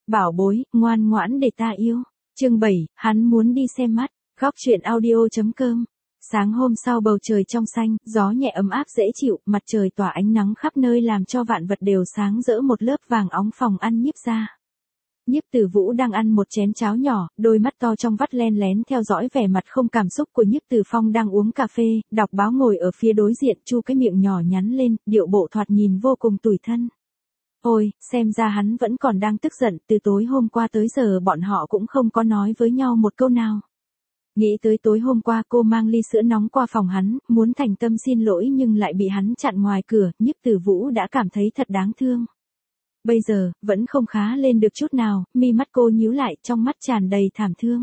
bảo bối, ngoan ngoãn để ta yêu. Chương 7, hắn muốn đi xem mắt. Góc truyện audio.com. Sáng hôm sau bầu trời trong xanh, gió nhẹ ấm áp dễ chịu, mặt trời tỏa ánh nắng khắp nơi làm cho vạn vật đều sáng rỡ một lớp vàng óng phòng ăn Nhiếp ra. Nhiếp Tử Vũ đang ăn một chén cháo nhỏ, đôi mắt to trong vắt len lén theo dõi vẻ mặt không cảm xúc của Nhiếp Tử Phong đang uống cà phê, đọc báo ngồi ở phía đối diện, chu cái miệng nhỏ nhắn lên, điệu bộ thoạt nhìn vô cùng tủi thân. Ôi, xem ra hắn vẫn còn đang tức giận, từ tối hôm qua tới giờ bọn họ cũng không có nói với nhau một câu nào. Nghĩ tới tối hôm qua cô mang ly sữa nóng qua phòng hắn, muốn thành tâm xin lỗi nhưng lại bị hắn chặn ngoài cửa, Nhiếp Tử Vũ đã cảm thấy thật đáng thương. Bây giờ, vẫn không khá lên được chút nào, mi mắt cô nhíu lại, trong mắt tràn đầy thảm thương.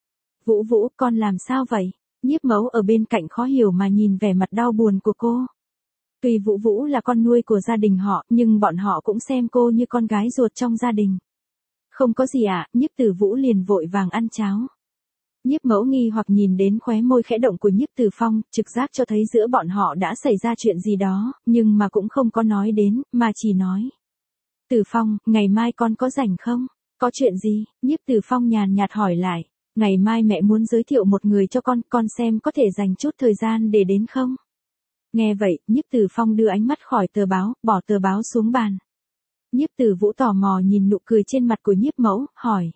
Vũ Vũ, con làm sao vậy? Nhiếp Mẫu ở bên cạnh khó hiểu mà nhìn vẻ mặt đau buồn của cô. Tuy Vũ Vũ là con nuôi của gia đình họ, nhưng bọn họ cũng xem cô như con gái ruột trong gia đình. Không có gì ạ, Nhiếp Tử Vũ liền vội vàng ăn cháo. Nhiếp Mẫu nghi hoặc nhìn đến khóe môi khẽ động của Nhiếp Tử Phong, trực giác cho thấy giữa bọn họ đã xảy ra chuyện gì đó, nhưng mà cũng không có nói đến, mà chỉ nói. Tử Phong, ngày mai con có rảnh không? Có chuyện gì? Nhiếp Tử Phong nhàn nhạt hỏi lại. Ngày mai mẹ muốn giới thiệu một người cho con xem có thể dành chút thời gian để đến không? Nghe vậy, Nhiếp Tử Phong đưa ánh mắt khỏi tờ báo, bỏ tờ báo xuống bàn. Nhiếp Tử Vũ tò mò nhìn nụ cười trên mặt của Nhiếp Mẫu, hỏi.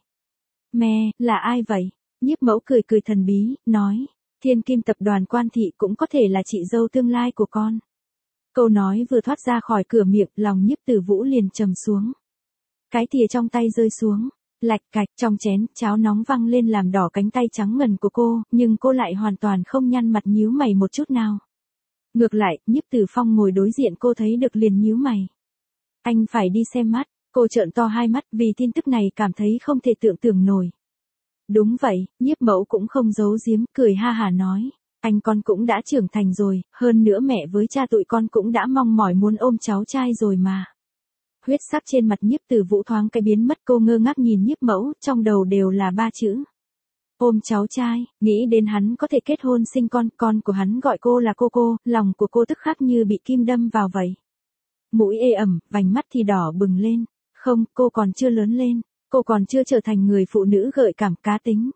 Mẹ, là ai vậy? Nhiếp Mẫu cười cười thần bí, nói. Thiên Kim tập đoàn Quan Thị cũng có thể là chị dâu tương lai của con. Câu nói vừa thoát ra khỏi cửa miệng, lòng Nhiếp Tử Vũ liền trầm xuống. Cái thìa trong tay rơi xuống, lạch cạch trong chén, cháo nóng văng lên làm đỏ cánh tay trắng ngần của cô, nhưng cô lại hoàn toàn không nhăn mặt nhíu mày một chút nào. Ngược lại, Nhiếp Tử Phong ngồi đối diện cô thấy được liền nhíu mày. Anh phải đi xem mắt, cô trợn to hai mắt vì tin tức này cảm thấy không thể tưởng tượng nổi. Đúng vậy, Nhiếp Mẫu cũng không giấu giếm, cười ha hả nói. Anh con cũng đã trưởng thành rồi, hơn nữa mẹ với cha tụi con cũng đã mong mỏi muốn ôm cháu trai rồi mà. Huyết sắc trên mặt Nhiếp Tử Vũ thoáng cái biến mất, cô ngơ ngác nhìn Nhiếp Mẫu, trong đầu đều là ba chữ. Ôm cháu trai, nghĩ đến hắn có thể kết hôn sinh con của hắn gọi cô là cô, lòng của cô tức khắc như bị kim đâm vào vậy. Mũi ê ẩm, vành mắt thì đỏ bừng lên. Không, cô còn chưa lớn lên, cô còn chưa trở thành người phụ nữ gợi cảm cá tính.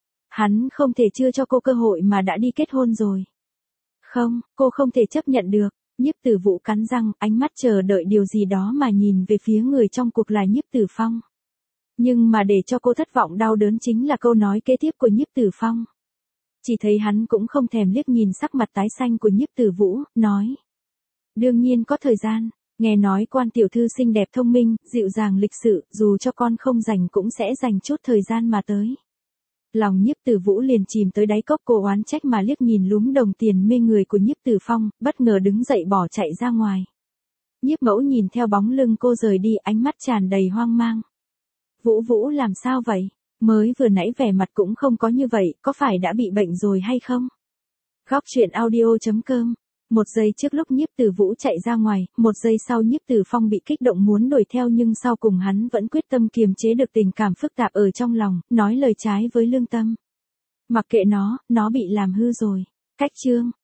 Hắn không thể chưa cho cô cơ hội mà đã đi kết hôn rồi. Không, cô không thể chấp nhận được. Nhiếp Tử Vũ cắn răng, ánh mắt chờ đợi điều gì đó mà nhìn về phía người trong cuộc là Nhiếp Tử Phong. Nhưng mà để cho cô thất vọng đau đớn chính là câu nói kế tiếp của Nhiếp Tử Phong. Chỉ thấy hắn cũng không thèm liếc nhìn sắc mặt tái xanh của Nhiếp Tử Vũ, nói. Đương nhiên có thời gian, nghe nói Quan tiểu thư xinh đẹp thông minh, dịu dàng lịch sự, dù cho con không rảnh cũng sẽ dành chút thời gian mà tới. Lòng Nhiếp Tử Vũ liền chìm tới đáy cốc, cô oán trách mà liếc nhìn lúm đồng tiền mê người của Nhiếp Tử Phong, bất ngờ đứng dậy bỏ chạy ra ngoài. Nhiếp Mẫu nhìn theo bóng lưng cô rời đi, ánh mắt tràn đầy hoang mang. Vũ Vũ làm sao vậy? Mới vừa nãy vẻ mặt cũng không có như vậy, có phải đã bị bệnh rồi hay không? Góc truyện audio.com. Một giây trước lúc Nhiếp Tử Vũ chạy ra ngoài, một giây sau Nhiếp Tử Phong bị kích động muốn đuổi theo nhưng sau cùng hắn vẫn quyết tâm kiềm chế được tình cảm phức tạp ở trong lòng, nói lời trái với lương tâm. Mặc kệ nó bị làm hư rồi. Cách chương.